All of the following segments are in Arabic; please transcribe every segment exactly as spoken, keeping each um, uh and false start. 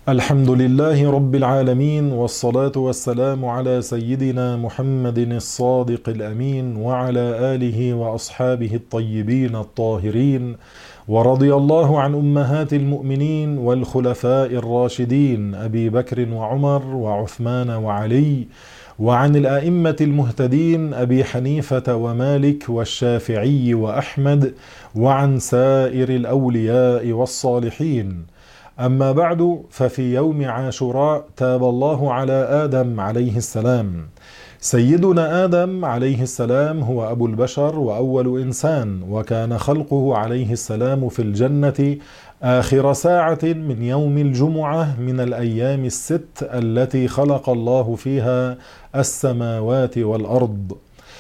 الحمد لله رب العالمين، والصلاة والسلام على سيدنا محمد الصادق الأمين وعلى آله وأصحابه الطيبين الطاهرين، ورضي الله عن أمهات المؤمنين والخلفاء الراشدين أبي بكر وعمر وعثمان وعلي، وعن الأئمة المهتدين أبي حنيفة ومالك والشافعي وأحمد، وعن سائر الأولياء والصالحين. أما بعد، ففي يوم عاشوراء تاب الله على آدم عليه السلام. سيدنا آدم عليه السلام هو أبو البشر وأول إنسان، وكان خلقه عليه السلام في الجنة آخر ساعة من يوم الجمعة من الأيام الست التي خلق الله فيها السماوات والأرض.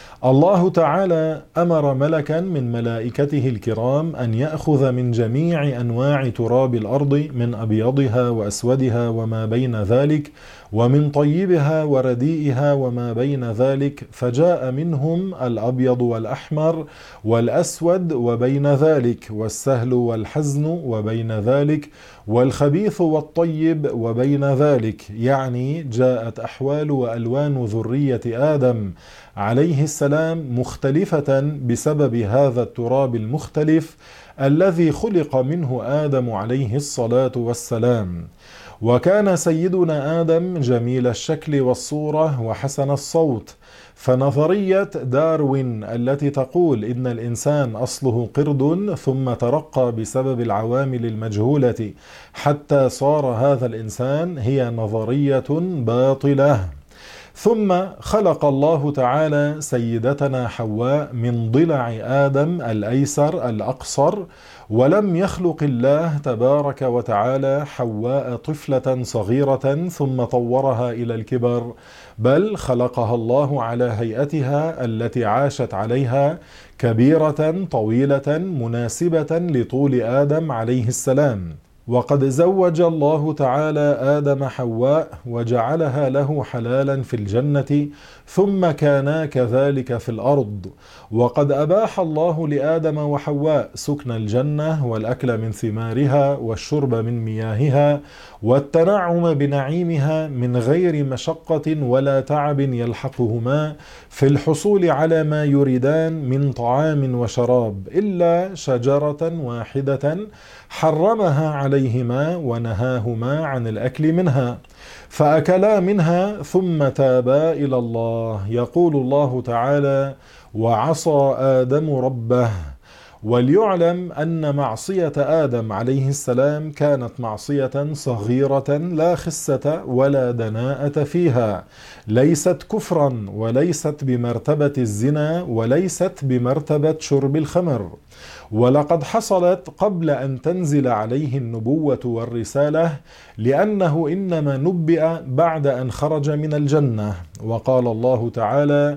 الله تعالى أمر ملكا من ملائكته الكرام أن يأخذ من جميع أنواع تراب الأرض، من أبيضها وأسودها وما بين ذلك، ومن طيبها ورديئها وما بين ذلك، فجاء منهم الأبيض والأحمر والأسود وبين ذلك، والسهل والحزن وبين ذلك، والخبيث والطيب وبين ذلك. يعني جاءت أحوال وألوان ذرية آدم عليه السلام مختلفة بسبب هذا التراب المختلف الذي خلق منه آدم عليه الصلاة والسلام. وكان سيدنا آدم جميل الشكل والصورة وحسن الصوت، فنظرية داروين التي تقول إن الإنسان أصله قرد ثم ترقى بسبب العوامل المجهولة حتى صار هذا الإنسان هي نظرية باطلة. ثم خلق الله تعالى سيدتنا حواء من ضلع آدم الأيسر الأقصر، ولم يخلق الله تبارك وتعالى حواء طفلة صغيرة ثم طورها إلى الكبر، بل خلقها الله على هيئتها التي عاشت عليها، كبيرة طويلة مناسبة لطول آدم عليه السلام. وقد زوج الله تعالى آدم حواء وجعلها له حلالا في الجنة، ثم كانا كذلك في الأرض. وقد أباح الله لآدم وحواء سكن الجنة والأكل من ثمارها والشرب من مياهها والتنعم بنعيمها من غير مشقة ولا تعب يلحقهما في الحصول على ما يريدان من طعام وشراب، إلا شجرة واحدة حرمها عليهما ونهاهما عن الأكل منها، فأكلا منها ثم تابا إلى الله. يقول الله تعالى: وعصى آدم ربه. وليعلم أن معصية آدم عليه السلام كانت معصية صغيرة لا خسة ولا دناءة فيها، ليست كفرا وليست بمرتبة الزنا وليست بمرتبة شرب الخمر، ولقد حصلت قبل أن تنزل عليه النبوة والرسالة، لأنه إنما نبئ بعد أن خرج من الجنة. وقال الله تعالى: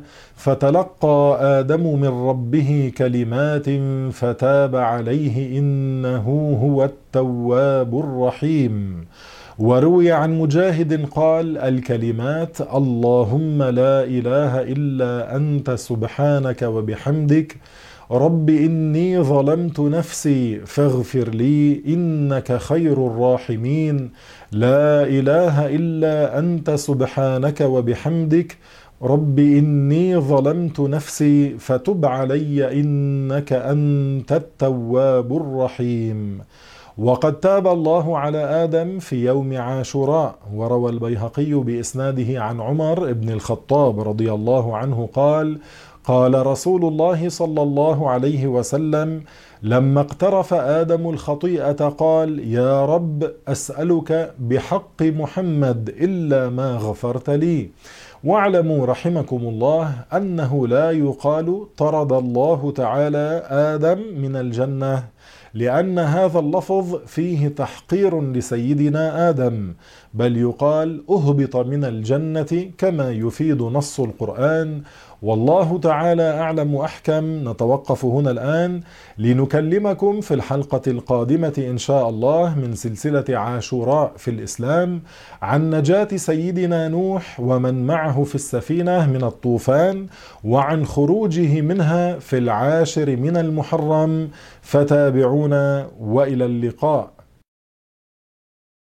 فتلقى آدم من ربه كلمات فتاب عليه إنه هو التواب الرحيم. وروي عن مجاهد قال: الكلمات اللهم لا إله إلا أنت سبحانك وبحمدك رب إني ظلمت نفسي فاغفر لي إنك خير الراحمين، لا إله إلا أنت سبحانك وبحمدك رب إني ظلمت نفسي فتب علي إنك أنت التواب الرحيم. وقد تاب الله على آدم في يوم عاشوراء. وروى البيهقي بإسناده عن عمر بن الخطاب رضي الله عنه قال: قال رسول الله صلى الله عليه وسلم: لما اقترف آدم الخطيئة قال: يا رب أسألك بحق محمد إلا ما غفرت لي. واعلموا رحمكم الله أنه لا يقال طرد الله تعالى آدم من الجنة، لأن هذا اللفظ فيه تحقير لسيدنا آدم، بل يقال أهبط من الجنة كما يفيد نص القرآن. والله تعالى أعلم وأحكم. نتوقف هنا الآن لنكلمكم في الحلقة القادمة إن شاء الله من سلسلة عاشوراء في الإسلام عن نجاة سيدنا نوح ومن معه في السفينة من الطوفان، وعن خروجه منها في العاشر من المحرم. فتابعونا وإلى اللقاء.